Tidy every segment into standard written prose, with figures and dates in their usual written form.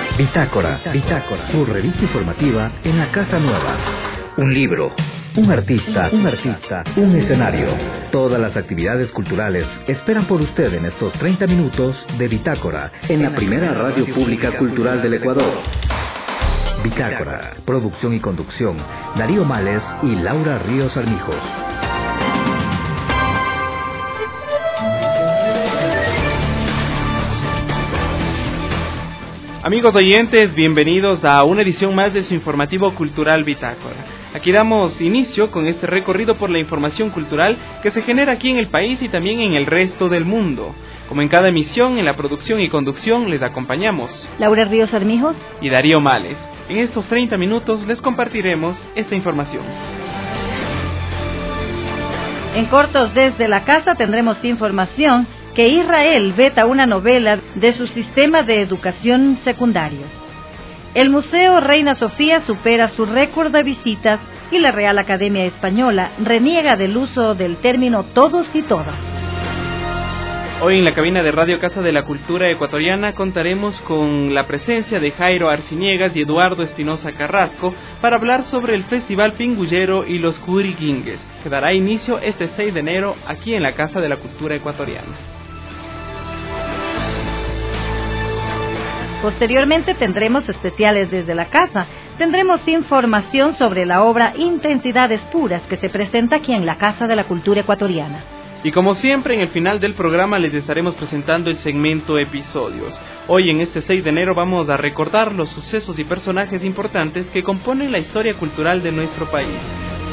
Bitácora, su revista informativa en la Casa Nueva. Un libro, un artista, un escenario. Todas las actividades culturales esperan por usted en estos 30 minutos de Bitácora, en la primera radio pública cultural del Ecuador. Bitácora, producción y conducción, Darío Males y Laura Ríos Armijos. Amigos oyentes, bienvenidos a una edición más de su informativo cultural Bitácora. Aquí damos inicio con este recorrido por la información cultural que se genera aquí en el país y también en el resto del mundo. Como en cada emisión, en la producción y conducción les acompañamos Laura Ríos Armijos y Darío Males. En estos 30 minutos les compartiremos esta información. En cortos desde la casa tendremos información que Israel veta una novela de su sistema de educación secundario. El Museo Reina Sofía supera su récord de visitas y la Real Academia Española reniega del uso del término todos y todas. Hoy en la cabina de Radio Casa de la Cultura Ecuatoriana contaremos con la presencia de Jairo Arciniegas y Eduardo Espinosa Carrasco para hablar sobre el Festival Pingullero y los Curiquingues, que dará inicio este 6 de enero aquí en la Casa de la Cultura Ecuatoriana. Posteriormente tendremos especiales desde la casa. Tendremos información sobre la obra Intensidades Puras que se presenta aquí en la Casa de la Cultura Ecuatoriana. Y como siempre, en el final del programa les estaremos presentando el segmento Episodios. Hoy en este 6 de enero vamos a recordar los sucesos y personajes importantes que componen la historia cultural de nuestro país.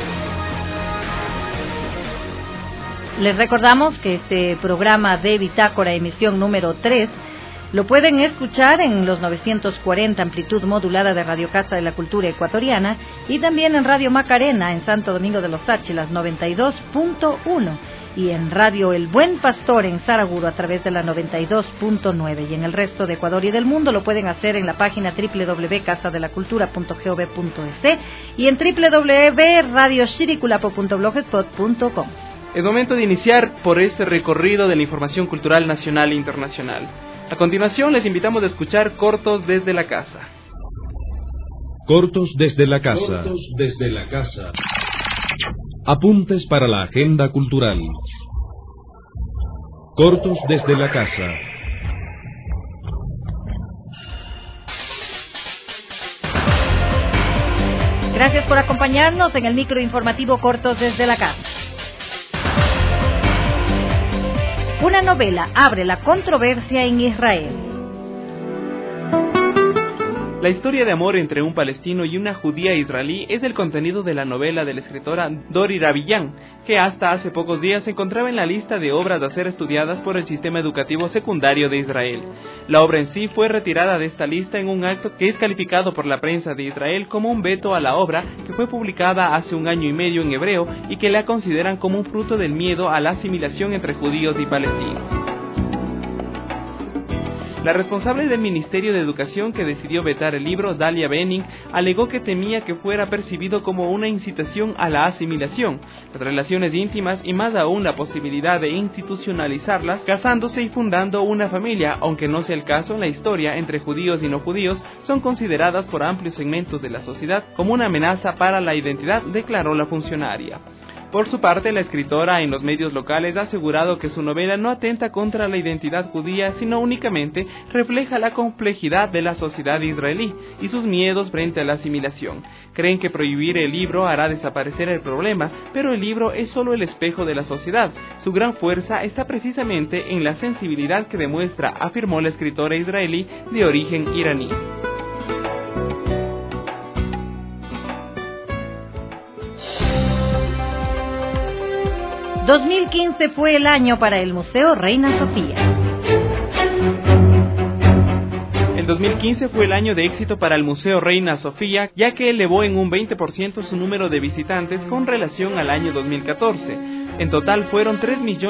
Les recordamos que este programa de Bitácora, emisión número 3, lo pueden escuchar en los 940 amplitud modulada de Radio Casa de la Cultura Ecuatoriana y también en Radio Macarena en Santo Domingo de los Áchilas 92.1 y en Radio El Buen Pastor en Saraguro a través de la 92.9 y en el resto de Ecuador y del mundo lo pueden hacer en la página www.casadelacultura.gov.es y en www.radioshiriculapo.blogspot.com. Es momento de iniciar por este recorrido de la información cultural nacional e internacional. A continuación les invitamos a escuchar Cortos desde la Casa. Cortos desde la Casa. Apuntes para la agenda cultural. Cortos desde la Casa. Gracias por acompañarnos en el micro informativo Cortos desde la Casa. Una novela abre la controversia en Israel. La historia de amor entre un palestino y una judía israelí es el contenido de la novela de la escritora Dori Rabillan, que hasta hace pocos días se encontraba en la lista de obras a ser estudiadas por el sistema educativo secundario de Israel. La obra en sí fue retirada de esta lista en un acto que es calificado por la prensa de Israel como un veto a la obra, que fue publicada hace 1 año y medio en hebreo y que la consideran como un fruto del miedo a la asimilación entre judíos y palestinos. La responsable del Ministerio de Educación que decidió vetar el libro, Dalia Benning, alegó que temía que fuera percibido como una incitación a la asimilación, las relaciones íntimas y más aún la posibilidad de institucionalizarlas, casándose y fundando una familia, aunque no sea el caso en la historia entre judíos y no judíos, son consideradas por amplios segmentos de la sociedad como una amenaza para la identidad, declaró la funcionaria. Por su parte, la escritora en los medios locales ha asegurado que su novela no atenta contra la identidad judía, sino únicamente refleja la complejidad de la sociedad israelí y sus miedos frente a la asimilación. Creen que prohibir el libro hará desaparecer el problema, pero el libro es solo el espejo de la sociedad. Su gran fuerza está precisamente en la sensibilidad que demuestra, afirmó la escritora israelí de origen iraní. 2015 fue el año para el Museo Reina Sofía. El 2015 fue el año de éxito para el Museo Reina Sofía, ya que elevó en un 20% su número de visitantes con relación al año 2014. En total fueron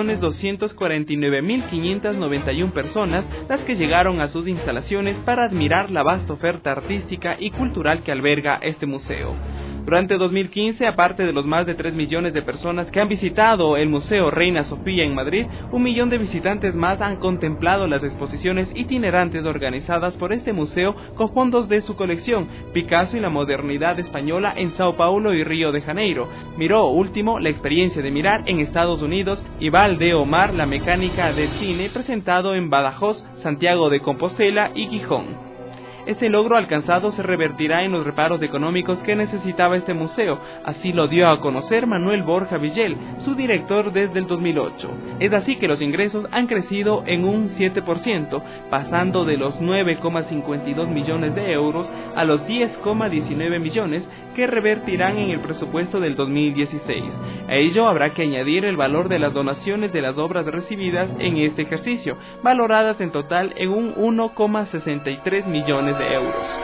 3.249.591 personas las que llegaron a sus instalaciones para admirar la vasta oferta artística y cultural que alberga este museo. Durante 2015, aparte de los más de 3 millones de personas que han visitado el Museo Reina Sofía en Madrid, 1 millón de visitantes más han contemplado las exposiciones itinerantes organizadas por este museo con fondos de su colección, Picasso y la modernidad española en Sao Paulo y Río de Janeiro, Miró Último, la experiencia de mirar en Estados Unidos y Val de Omar, la mecánica del cine, presentado en Badajoz, Santiago de Compostela y Gijón. Este logro alcanzado se revertirá en los reparos económicos que necesitaba este museo, así lo dio a conocer Manuel Borja Villel, su director desde el 2008. Es así que los ingresos han crecido en un 7%, pasando de los 9,52 millones de euros a los 10,19 millones que revertirán en el presupuesto del 2016. A ello habrá que añadir el valor de las donaciones de las obras recibidas en este ejercicio, valoradas en total en un 1,63 millones de euros.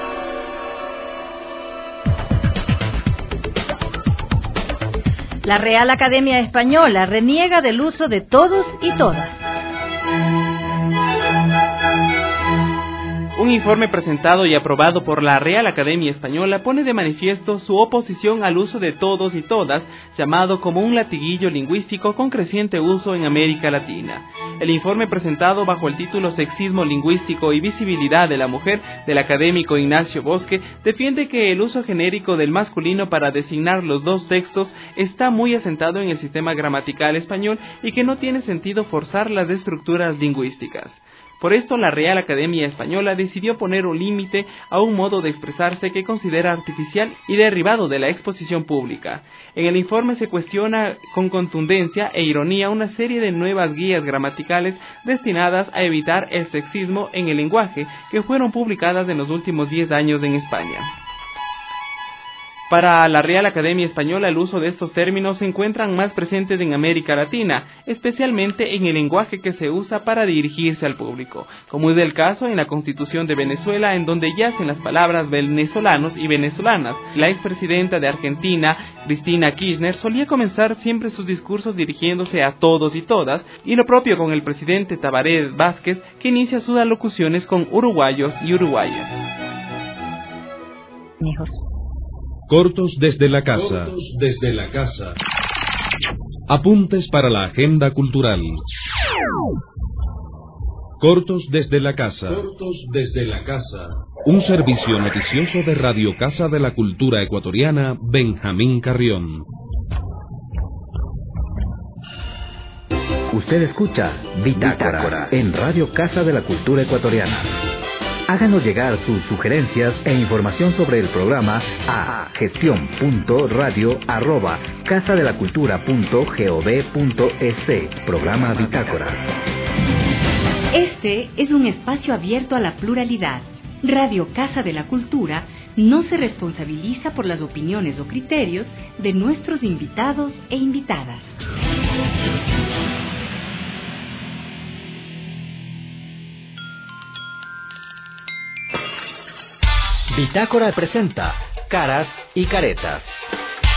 La Real Academia Española reniega del uso de todos y todas. Un informe presentado y aprobado por la Real Academia Española pone de manifiesto su oposición al uso de todos y todas, llamado como un latiguillo lingüístico con creciente uso en América Latina. El informe presentado bajo el título Sexismo lingüístico y visibilidad de la mujer del académico Ignacio Bosque defiende que el uso genérico del masculino para designar los dos sexos está muy asentado en el sistema gramatical español y que no tiene sentido forzar las estructuras lingüísticas. Por esto, la Real Academia Española decidió poner un límite a un modo de expresarse que considera artificial y derivado de la exposición pública. En el informe se cuestiona con contundencia e ironía una serie de nuevas guías gramaticales destinadas a evitar el sexismo en el lenguaje que fueron publicadas en los últimos 10 años en España. Para la Real Academia Española, el uso de estos términos se encuentran más presentes en América Latina, especialmente en el lenguaje que se usa para dirigirse al público, como es el caso en la Constitución de Venezuela, en donde yacen las palabras venezolanos y venezolanas. La expresidenta de Argentina, Cristina Kirchner, solía comenzar siempre sus discursos dirigiéndose a todos y todas, y lo propio con el presidente Tabaré Vázquez, que inicia sus alocuciones con uruguayos y uruguayas. Cortos desde la casa. Apuntes para la agenda cultural. Cortos desde la casa. Un servicio noticioso de Radio Casa de la Cultura Ecuatoriana, Benjamín Carrión. Usted escucha Bitácora en Radio Casa de la Cultura Ecuatoriana. Háganos llegar sus sugerencias e información sobre el programa a gestion.radio@casadelacultura.gov.es. Programa Bitácora. Este es un espacio abierto a la pluralidad. Radio Casa de la Cultura no se responsabiliza por las opiniones o criterios de nuestros invitados e invitadas. Bitácora presenta Caras y Caretas.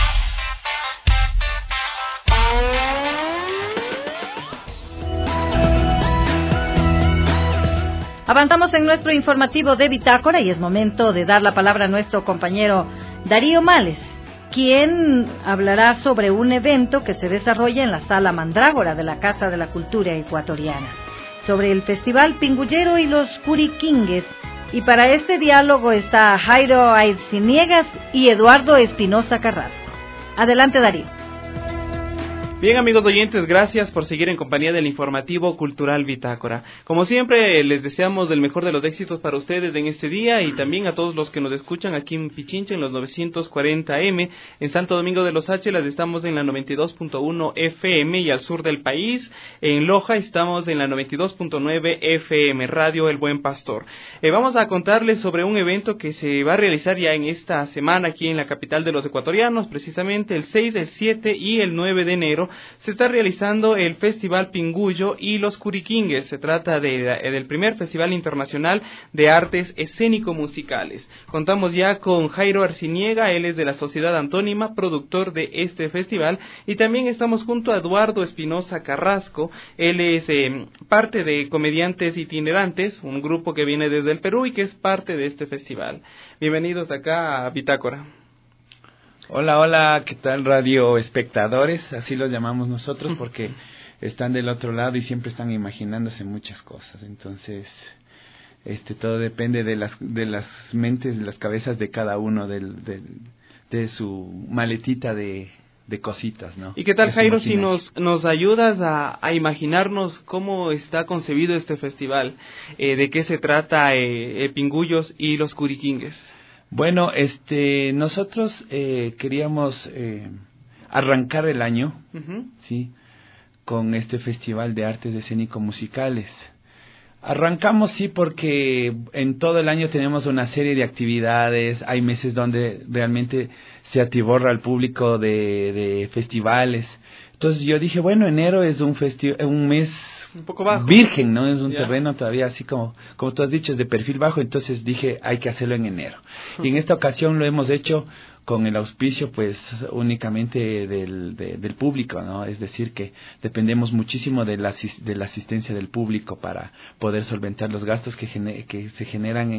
Avanzamos en nuestro informativo de Bitácora y es momento de dar la palabra a nuestro compañero Darío Males, quien hablará sobre un evento que se desarrolla en la Sala Mandrágora de la Casa de la Cultura Ecuatoriana, sobre el Festival Pingullero y los Curiquingues. Y para este diálogo está Jairo Arciniegas y Eduardo Espinosa Carrasco. Adelante, Darío. Bien, amigos oyentes, gracias por seguir en compañía del informativo cultural Bitácora. Como siempre, les deseamos el mejor de los éxitos para ustedes en este día y también a todos los que nos escuchan aquí en Pichincha en los 940M. En Santo Domingo de los Áchilas estamos en la 92.1 FM y al sur del país, en Loja, estamos en la 92.9 FM, Radio El Buen Pastor. Vamos a contarles sobre un evento que se va a realizar ya en esta semana aquí en la capital de los ecuatorianos, precisamente el 6, el 7 y el 9 de enero. Se está realizando el Festival Pingullo y los Curiquingues. Se trata del primer Festival Internacional de Artes Escénico-Musicales. Contamos ya con Jairo Arciniega, él es de la Sociedad Antónima, productor de este festival, y también estamos junto a Eduardo Espinosa Carrasco, él es parte de Comediantes Itinerantes, un grupo que viene desde el Perú y que es parte de este festival. Bienvenidos acá a Bitácora. Hola, hola, ¿qué tal radio espectadores? Así los llamamos nosotros porque están del otro lado y siempre están imaginándose muchas cosas. Entonces, todo depende de las mentes, de las cabezas de cada uno, de su maletita de cositas, ¿no? ¿Y qué tal, Jairo, si nos ayudas a imaginarnos cómo está concebido este festival? ¿De qué se trata Pingullos y los Curiquingues? Bueno, nosotros queríamos arrancar el año, ¿sí?, con este Festival de Artes Escénico-Musicales. Arrancamos, sí, porque en todo el año tenemos una serie de actividades, hay meses donde realmente se atiborra el público de festivales. Entonces yo dije, bueno, enero es un mes un poco bajo, virgen, ¿no? Es un terreno todavía así como tú has dicho, es de perfil bajo, entonces dije, hay que hacerlo en enero. Y en esta ocasión lo hemos hecho con el auspicio, pues, únicamente del público, ¿no? Es decir, que dependemos muchísimo de la asistencia del público para poder solventar los gastos que se generan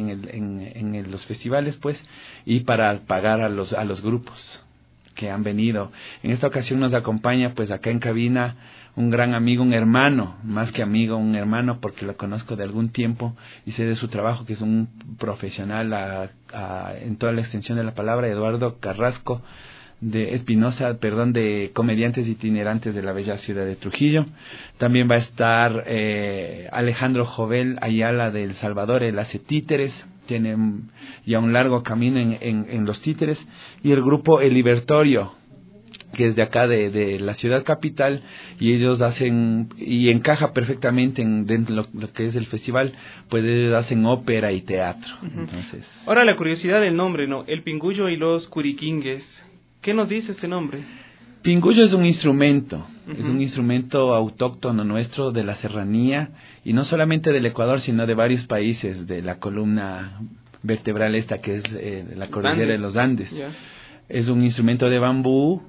en los festivales, pues, y para pagar a los grupos que han venido. En esta ocasión nos acompaña, pues, acá en cabina, un gran amigo, un hermano, más que amigo, un hermano, porque lo conozco de algún tiempo y sé de su trabajo, que es un profesional en toda la extensión de la palabra, Eduardo Carrasco de Espinosa, de comediantes itinerantes de la bella ciudad de Trujillo. También va a estar Alejandro Jovel Ayala de El Salvador, él hace títeres, tiene ya un largo camino en los títeres, y el grupo El Libertorio, que es de acá de la ciudad capital, y ellos hacen, y encaja perfectamente dentro de lo que es el festival, pues ellos hacen ópera y teatro. Entonces, ahora la curiosidad del nombre, ¿no? El Pingullo y los Curiquingues. ¿Qué nos dice este nombre? Pingullo es un instrumento, es un instrumento autóctono nuestro de la serranía, y no solamente del Ecuador, sino de varios países de la columna vertebral esta que es la cordillera de los Andes. Yeah. Es un instrumento de bambú,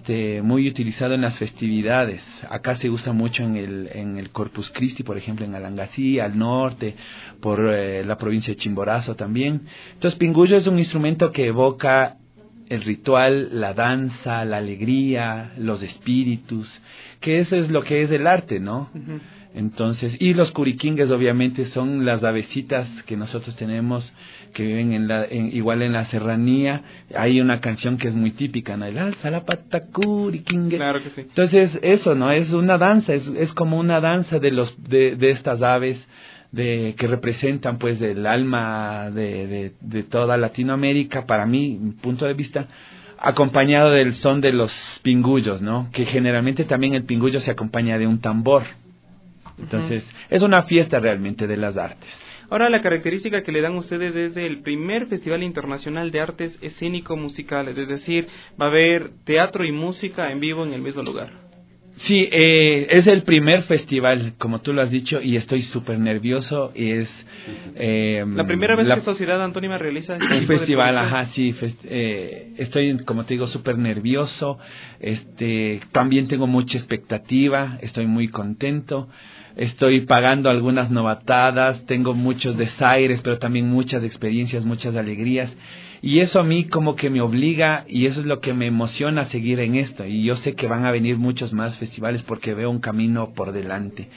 muy utilizado en las festividades. Acá se usa mucho en el Corpus Christi, por ejemplo, en Alangasí, al norte, por la provincia de Chimborazo también. Entonces, Pingullo es un instrumento que evoca el ritual, la danza, la alegría, los espíritus, que eso es lo que es el arte, ¿no? Entonces, y los curiquingues obviamente son las avecitas que nosotros tenemos, que viven igual en la serranía. Hay una canción que es muy típica, ¿no? El alza la pata curiquingue. Claro que sí. Entonces, eso, ¿no? Es una danza, es como una danza de estas aves que representan, pues, el alma de toda Latinoamérica, para mí, mi punto de vista, acompañado del son de los pingullos, ¿no? Que generalmente también el pingullo se acompaña de un tambor. Entonces, es una fiesta realmente de las artes. Ahora, la característica que le dan ustedes es el primer Festival Internacional de Artes Escénico-Musicales, es decir, va a haber teatro y música en vivo en el mismo lugar. Sí, es el primer festival, como tú lo has dicho, y estoy súper nervioso. Es la primera vez que Sociedad Antónima realiza este un festival, ajá, sí. Estoy, como te digo, súper nervioso. También tengo mucha expectativa, estoy muy contento. Estoy pagando algunas novatadas, tengo muchos desaires, pero también muchas experiencias, muchas alegrías. Y eso a mí como que me obliga, y eso es lo que me emociona a seguir en esto. Y yo sé que van a venir muchos más festivales porque veo un camino por delante.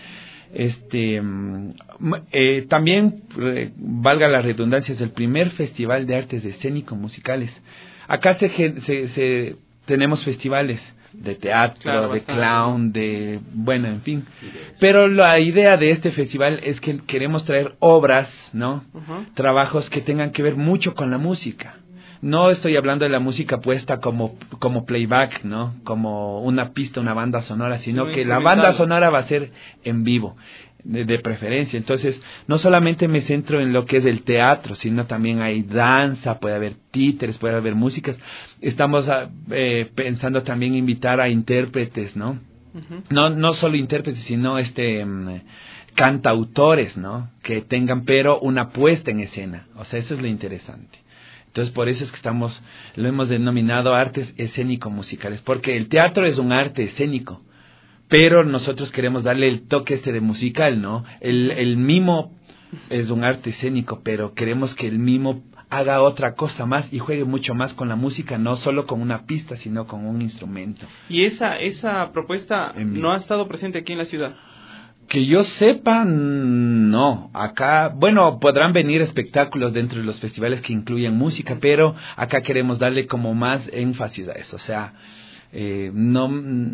También, valga la redundancia, es el primer festival de artes escénico-musicales. Acá tenemos festivales de teatro, claro, de clown, en fin. Pero la idea de este festival es que queremos traer obras, ¿no? Trabajos que tengan que ver mucho con la música. No estoy hablando de la música puesta como playback, ¿no? Como una pista, una banda sonora, sino que la banda sonora va a ser en vivo, de preferencia. Entonces, no solamente me centro en lo que es el teatro, sino también hay danza, puede haber títeres, puede haber músicas. Estamos pensando también invitar a intérpretes, ¿no? No solo intérpretes, sino cantautores, ¿no? Que tengan, pero una puesta en escena. O sea, eso es lo interesante. Entonces, por eso es que lo hemos denominado artes escénico-musicales, porque el teatro es un arte escénico, pero nosotros queremos darle el toque de musical, ¿no? El mimo es un arte escénico, pero queremos que el mimo haga otra cosa más y juegue mucho más con la música, no solo con una pista, sino con un instrumento. ¿Y esa propuesta no ha estado presente aquí en la ciudad? Que yo sepa, no. Acá, bueno, podrán venir espectáculos dentro de los festivales que incluyen música, pero acá queremos darle como más énfasis a eso. O sea, no,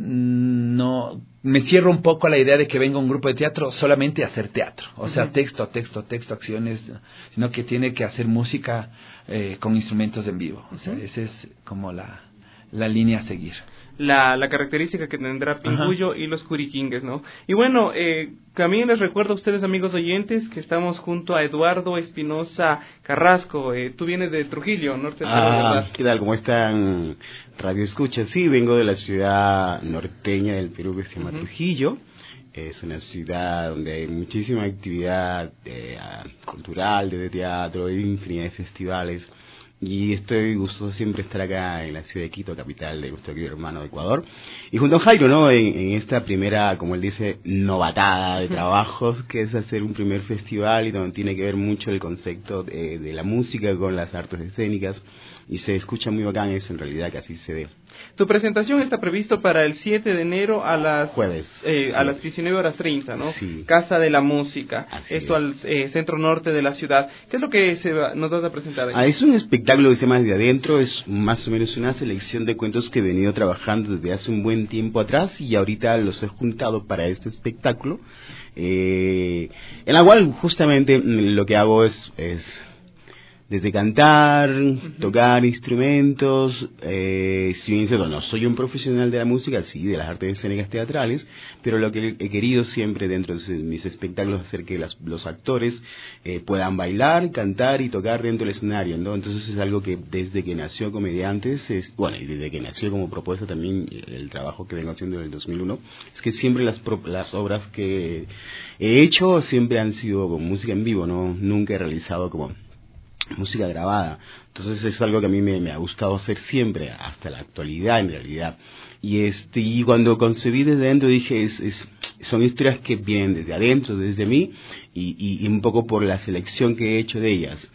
me cierro un poco a la idea de que venga un grupo de teatro solamente a hacer teatro. O sea, texto, acciones, sino que tiene que hacer música con instrumentos en vivo. O sea, esa es como la línea a seguir. La característica que tendrá Pincuyo y los Curiquingues, ¿no? Y bueno, también les recuerdo a ustedes, amigos oyentes, que estamos junto a Eduardo Espinosa Carrasco. Tú vienes de Trujillo, norte de Perú, ¿verdad? ¿Qué tal? ¿Cómo están? Radio Escucha. Sí, vengo de la ciudad norteña del Perú que se llama Trujillo. Es una ciudad donde hay muchísima actividad cultural, de teatro, hay infinidad de festivales. Y estoy gustoso siempre estar acá en la ciudad de Quito, capital de nuestro querido hermano de Ecuador. Y junto a Jairo, ¿no? En esta primera, como él dice, novatada de trabajos, que es hacer un primer festival y donde tiene que ver mucho el concepto de la música con las artes escénicas. Y se escucha muy bacán eso, en realidad, que así se ve. Tu presentación está previsto para el 7 de enero a las... Jueves. Sí. A las 19:30, ¿no? Sí. Casa de la Música. Así esto es. Al centro norte de la ciudad. ¿Qué es lo que nos vas a presentar ahí? Es un espectáculo que se llama Desde Adentro. Es más o menos una selección de cuentos que he venido trabajando desde hace un buen tiempo atrás y ahorita los he juntado para este espectáculo. En la cual justamente lo que hago es desde cantar, tocar instrumentos, si bien cierto, no soy un profesional de la música, sí, de las artes escénicas teatrales, pero lo que he querido siempre dentro de mis espectáculos es hacer que los actores puedan bailar, cantar y tocar dentro del escenario, ¿no? Entonces es algo que desde que nació Comediantes, y desde que nació como propuesta también el trabajo que vengo haciendo en el 2001, es que siempre las obras que he hecho siempre han sido con música en vivo, ¿no? Nunca he realizado como música grabada. Entonces es algo que a mí me ha gustado hacer siempre, hasta la actualidad en realidad. Y cuando concebí Desde Adentro dije, son historias que vienen desde adentro, desde mí, y un poco por la selección que he hecho de ellas.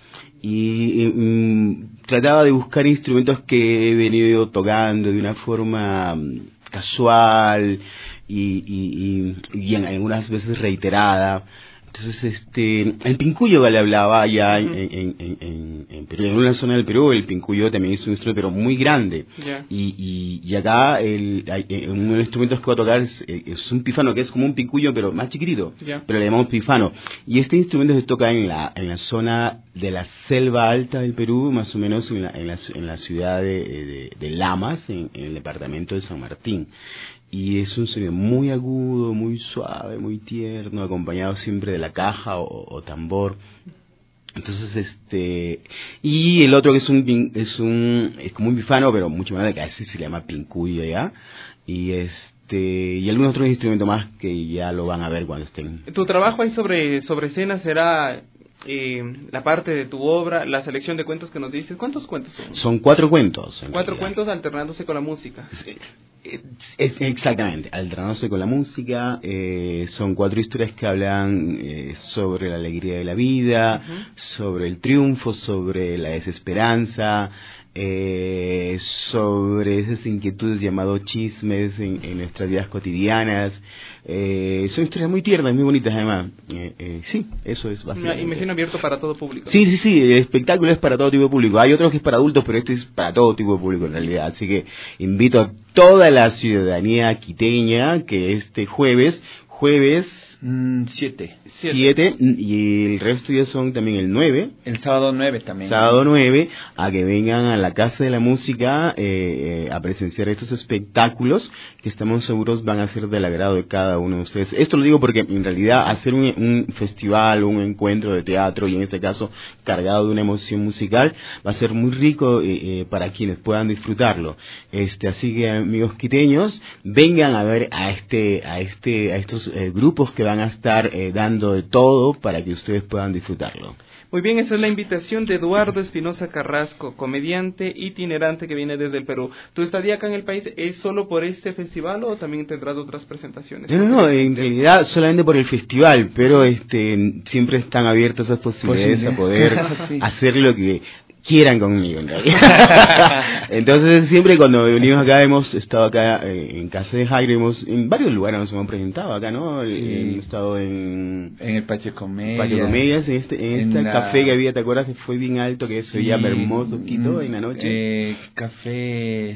Y trataba de buscar instrumentos que he venido tocando de una forma casual y en algunas veces reiterada. Entonces, el pincuyo que le hablaba allá en Perú, en una zona del Perú, el pincuyo también es un instrumento pero muy grande. Yeah. Y acá uno de los instrumentos que voy a tocar es un pífano, que es como un pincuyo pero más chiquitito, pero le llamamos pífano. Y este instrumento se toca en la zona de la selva alta del Perú, más o menos en la ciudad de Lamas, en el departamento de San Martín. Y es un sonido muy agudo, muy suave, muy tierno, acompañado siempre de la caja o tambor. Entonces, y el otro que es como un bifano, pero mucho más de que a ese se le llama pincuyo ya. Y algunos otros instrumentos más que ya lo van a ver cuando estén. Tu trabajo ahí sobre escena será la parte de tu obra, la selección de cuentos que nos dices. ¿Cuántos cuentos son? Son 4 cuentos. 4 cuentos alternándose con la música. Sí. Exactamente, alternándose con la música. Son 4 historias que hablan sobre la alegría de la vida, sobre el triunfo, sobre la desesperanza, sobre esas inquietudes llamadas chismes en nuestras vidas cotidianas. Son historias muy tiernas, muy bonitas además. Sí, eso es básicamente. Imagino abierto para todo público. Sí, el espectáculo es para todo tipo de público. Hay otros que es para adultos, pero este es para todo tipo de público en realidad. Así que invito a toda la ciudadanía quiteña que este jueves 7 y el resto ya son también el 9. El sábado 9 también. Sábado 9, a que vengan a la Casa de la Música a presenciar estos espectáculos que estamos seguros van a ser del agrado de cada uno de ustedes. Esto lo digo porque en realidad hacer un festival, un encuentro de teatro y en este caso cargado de una emoción musical va a ser muy rico para quienes puedan disfrutarlo. Así que amigos quiteños, vengan a ver a estos grupos que van a estar dando de todo para que ustedes puedan disfrutarlo. Muy bien, esa es la invitación de Eduardo Espinosa Carrasco, comediante itinerante que viene desde el Perú. ¿Tu estadía acá en el país es solo por este festival o también tendrás otras presentaciones? No, en realidad solamente por el festival, pero siempre están abiertas esas posibilidades a poder hacer lo que quieran conmigo en realidad. Entonces siempre cuando venimos acá hemos estado acá en casa de Jairo, en varios lugares nos hemos presentado acá, ¿no? Sí. Hemos estado en el Patio Comedias. Patio Comedias, en este café que había, ¿te acuerdas? Que fue bien alto, que se llama Hermoso Quito en la noche. Café...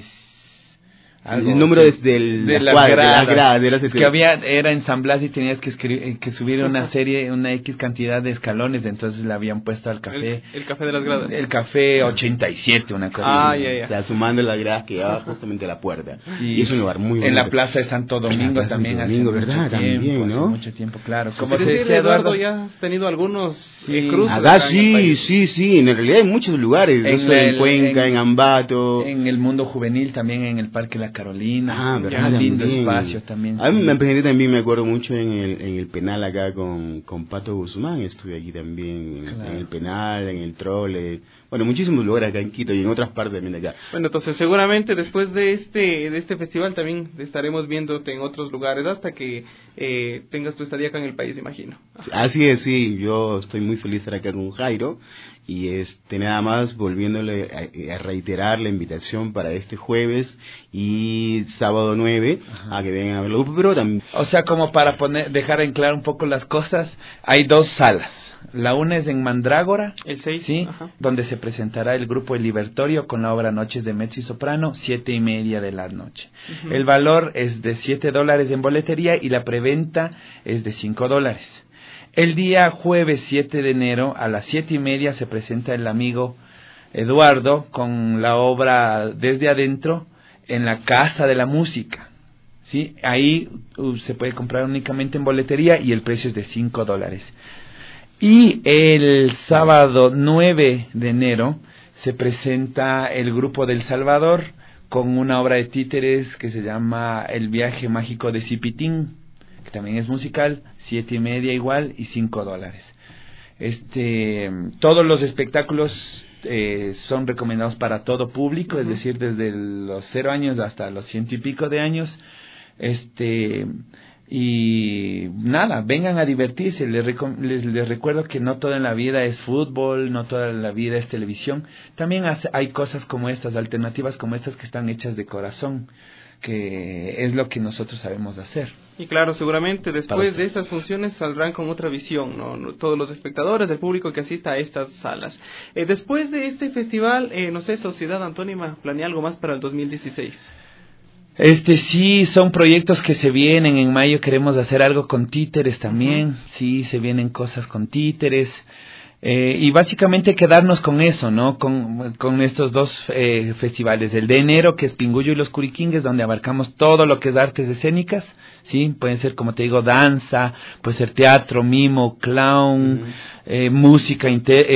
el número de las gradas. Es que era en San Blas y tenías que subir una serie, una X cantidad de escalones, entonces le habían puesto al café. El café de las gradas. El café 87, una cosa. Ya. O sea, sumando las gradas que llevaba justamente a la puerta. Sí. Y es un lugar muy bonito. En la Plaza de Santo Domingo también. ¿Verdad? También, ¿no? Hace mucho tiempo, claro. Como te decía Eduardo, ya has tenido algunos cruces. Acá sí. En realidad hay muchos lugares. En Cuenca, en Ambato. En el mundo juvenil también, en el Parque La Carolina. ¿Verdad? Un lindo espacio también. A mí me presenté también, me acuerdo mucho en el penal acá con Pato Guzmán. Estuve aquí también en el penal, en el Trole. Bueno, muchísimos lugares acá en Quito y en otras partes también de acá. Bueno, entonces seguramente después de este festival también estaremos viéndote en otros lugares hasta que tengas tu estadía acá en el país, imagino. Así es, sí. Yo estoy muy feliz de estar acá con Jairo y nada más volviéndole a reiterar la invitación para este jueves y sábado 9 a que vengan a verlo. Pero también... O sea, como para dejar en claro un poco las cosas, hay 2 salas. La una es en Mandrágora, el 6, ¿sí? Donde se presentará el grupo El Libertorio con la obra Noches de Mezzo y Soprano, 7:30 de la noche. El valor es de $7 en boletería y la preventa es de $5. El día jueves 7 de enero a las 7:30 se presenta el amigo Eduardo con la obra Desde Adentro en la Casa de la Música. ¿Sí? Ahí se puede comprar únicamente en boletería y el precio es de $5. Y el sábado 9 de enero se presenta el grupo del Salvador con una obra de títeres que se llama El viaje mágico de Cipitín, que también es musical, 7:30 igual y $5. Todos los espectáculos son recomendados para todo público, es decir, desde los 0 años hasta los 100 y pico de años. Y nada, vengan a divertirse. Les recuerdo que no todo en la vida es fútbol, no toda la vida es televisión. También hay cosas como estas, alternativas como estas que están hechas de corazón, que es lo que nosotros sabemos hacer. Y claro, seguramente después de estas funciones saldrán con otra visión, ¿no? Todos los espectadores, el público que asista a estas salas. Después de este festival, no sé, Sociedad Antónima, ¿planea algo más para el 2016? Sí, son proyectos que se vienen. En mayo queremos hacer algo con títeres también. Sí, se vienen cosas con títeres. Y básicamente quedarnos con eso, ¿no? Con estos 2 festivales. El de enero, que es Pinguyo y los Curiquingues, donde abarcamos todo lo que es artes escénicas, ¿sí? Pueden ser, como te digo, danza, puede ser teatro, mimo, clown, música,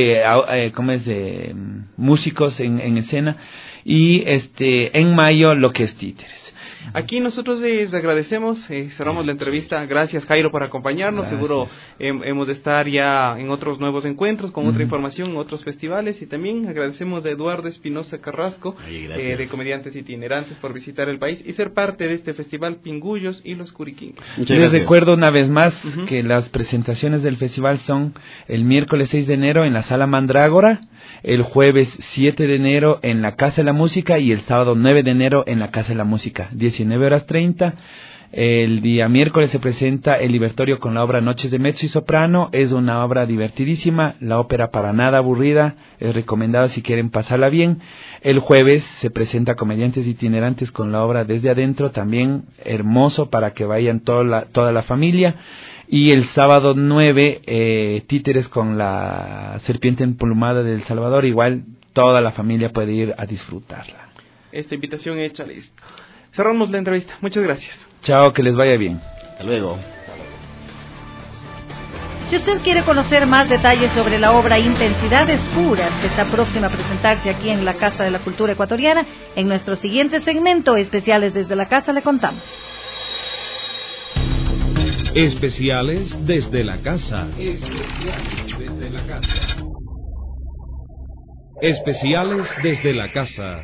músicos en escena. Y en mayo lo que es títeres. Aquí nosotros les agradecemos, cerramos la entrevista. Gracias, Jairo, por acompañarnos. Gracias. Seguro hemos de estar ya en otros nuevos encuentros, con otra información, otros festivales. Y también agradecemos a Eduardo Espinosa Carrasco, de Comediantes Itinerantes, por visitar el país y ser parte de este festival Pingullos y los Curiquingues. Les recuerdo una vez más que las presentaciones del festival son el miércoles 6 de enero en la Sala Mandrágora, el jueves 7 de enero en la Casa de la Música y el sábado 9 de enero en la Casa de la Música, 19:30. El día miércoles se presenta El Libertorio con la obra Noches de Mezzo y Soprano. Es una obra divertidísima, la ópera para nada aburrida, es recomendada si quieren pasarla bien. El jueves se presenta Comediantes Itinerantes con la obra Desde Adentro, también hermoso para que vayan toda la familia. Y el sábado 9, títeres con la serpiente emplumada del Salvador, igual toda la familia puede ir a disfrutarla. Esta invitación hecha, listo. Cerramos la entrevista. Muchas gracias. Chao, que les vaya bien. Hasta luego. Si usted quiere conocer más detalles sobre la obra Intensidades Puras, que está próxima a presentarse aquí en la Casa de la Cultura Ecuatoriana, en nuestro siguiente segmento, Especiales desde la Casa, le contamos. Especiales desde la casa. Especiales desde la casa. Especiales desde la casa.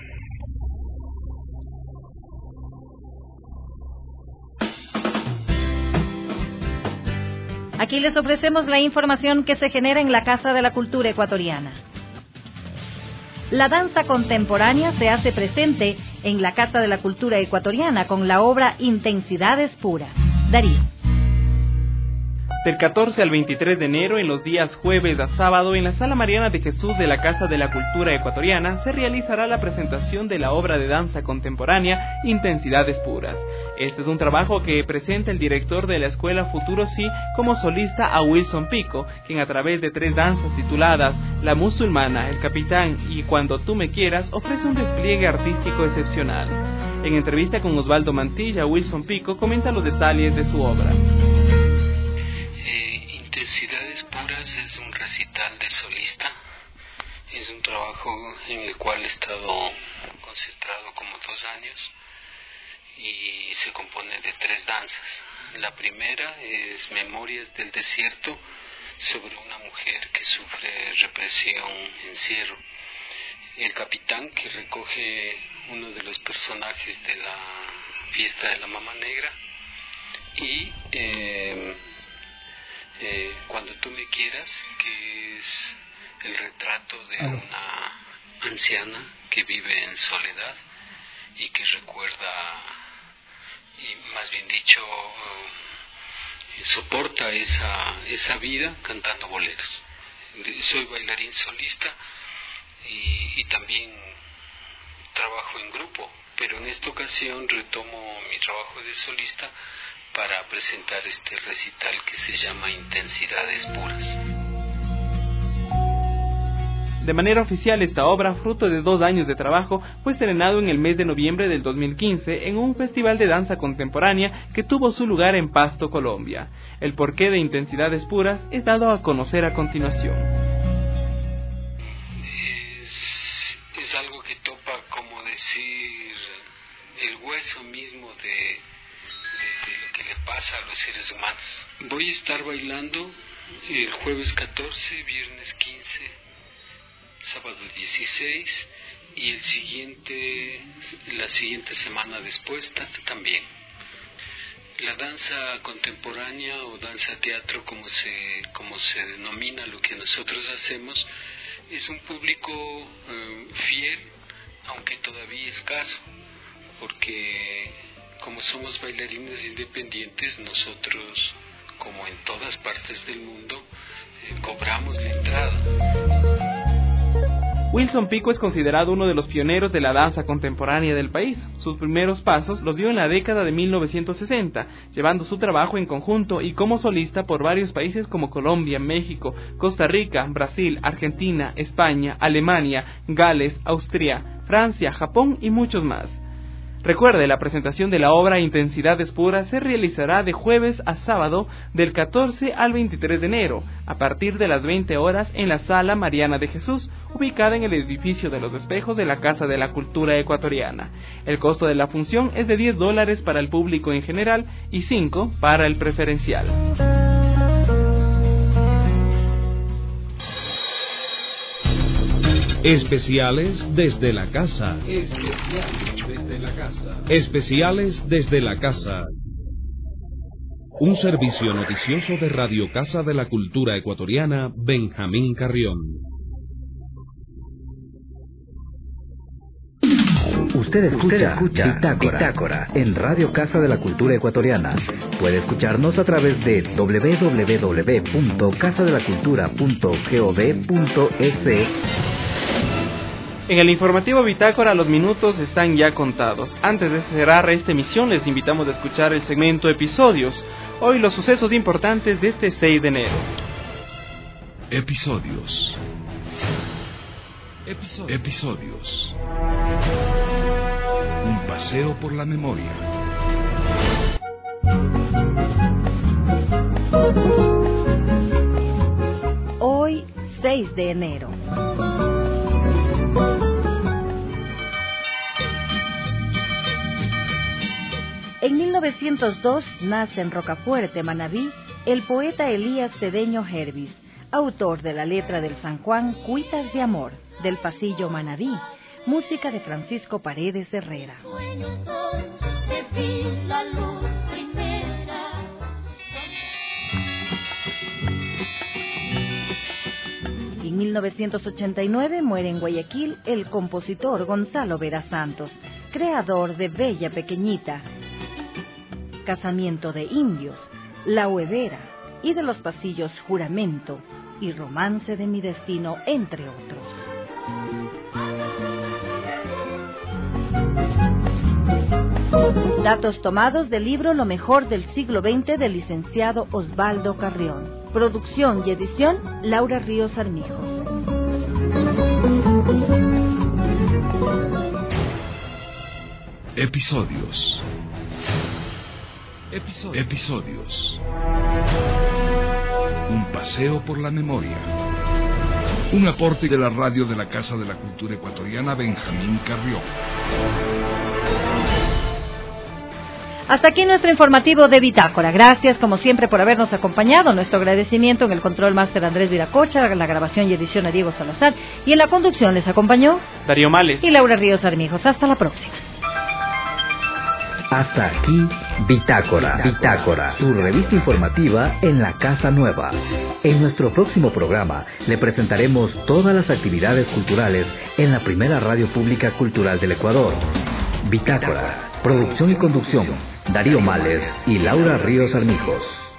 Aquí les ofrecemos la información que se genera en la Casa de la Cultura Ecuatoriana. La danza contemporánea se hace presente en la Casa de la Cultura Ecuatoriana con la obra Intensidades Puras. Darío. Del 14 al 23 de enero, en los días jueves a sábado, en la Sala Mariana de Jesús de la Casa de la Cultura Ecuatoriana, se realizará la presentación de la obra de danza contemporánea Intensidades Puras. Este es un trabajo que presenta el director de la Escuela Futuro Sí como solista a Wilson Pico, quien a través de 3 danzas tituladas La Musulmana, El Capitán y Cuando Tú Me Quieras, ofrece un despliegue artístico excepcional. En entrevista con Osvaldo Mantilla, Wilson Pico comenta los detalles de su obra. Intensidades Puras es un recital de solista, es un trabajo en el cual he estado concentrado como 2 años y se compone de 3 danzas. La primera es Memorias del Desierto, sobre una mujer que sufre represión, encierro. El Capitán, que recoge uno de los personajes de la fiesta de la Mama Negra, y Cuando Tú Me Quieras, que es el retrato de una anciana que vive en soledad y que recuerda, y más bien dicho, soporta esa vida cantando boleros. Soy bailarín solista y también trabajo en grupo, pero en esta ocasión retomo mi trabajo de solista para presentar este recital que se llama Intensidades Puras. De manera oficial, esta obra, fruto de 2 años de trabajo, fue estrenado en el mes de noviembre del 2015 en un festival de danza contemporánea que tuvo su lugar en Pasto, Colombia. El porqué de Intensidades Puras es dado a conocer a continuación. Es algo que topa, como decir, el hueso mismo de lo que le pasa a los seres humanos. Voy a estar bailando el jueves 14, viernes 15, sábado 16 y la siguiente semana después también. La danza contemporánea o danza teatro, como se denomina lo que nosotros hacemos, es un público fiel, aunque todavía escaso, porque como somos bailarines independientes, nosotros, como en todas partes del mundo, cobramos la entrada. Wilson Pico es considerado uno de los pioneros de la danza contemporánea del país. Sus primeros pasos los dio en la década de 1960, llevando su trabajo en conjunto y como solista por varios países como Colombia, México, Costa Rica, Brasil, Argentina, España, Alemania, Gales, Austria, Francia, Japón y muchos más. Recuerde, la presentación de la obra Intensidades Puras se realizará de jueves a sábado del 14 al 23 de enero, a partir de las 20 horas en la Sala Mariana de Jesús, ubicada en el edificio de los Espejos de la Casa de la Cultura Ecuatoriana. El costo de la función es de $10 para el público en general y $5 para el preferencial. Especiales desde la casa. Especiales desde la casa. Un servicio noticioso de Radio Casa de la Cultura Ecuatoriana, Benjamín Carrión. Usted escucha Bitácora en Radio Casa de la Cultura Ecuatoriana. Puede escucharnos a través de www.casadelacultura.gov.es. En el informativo Bitácora los minutos están ya contados. Antes de cerrar esta emisión les invitamos a escuchar el segmento Episodios. Hoy los sucesos importantes de este 6 de enero. Episodios. Un paseo por la memoria. Hoy, 6 de enero. En 1902 nace en Rocafuerte, Manabí, el poeta Elías Cedeño Hervis, autor de la letra del San Juan Cuitas de Amor, del Pasillo Manabí, música de Francisco Paredes Herrera. En 1989 muere en Guayaquil el compositor Gonzalo Vera Santos, creador de Bella Pequeñita, Casamiento de Indios, La Huevera y de los pasillos Juramento y Romance de mi destino, entre otros. Datos tomados del libro Lo mejor del siglo XX del licenciado Osvaldo Carrión. Producción y edición Laura Ríos Armijos. Episodios. Un paseo por la memoria. Un aporte de la radio de la Casa de la Cultura Ecuatoriana Benjamín Carrión. Hasta aquí nuestro informativo de Bitácora. Gracias, como siempre, por habernos acompañado. Nuestro agradecimiento en el control máster Andrés Viracocha, la grabación y edición a Diego Salazar, y en la conducción les acompañó Darío Males y Laura Ríos Armijos. Hasta la próxima. Hasta aquí Bitácora, su revista informativa en la Casa Nueva. En nuestro próximo programa le presentaremos todas las actividades culturales en la primera radio pública cultural del Ecuador. Bitácora, producción y conducción, Darío Males y Laura Ríos Armijos.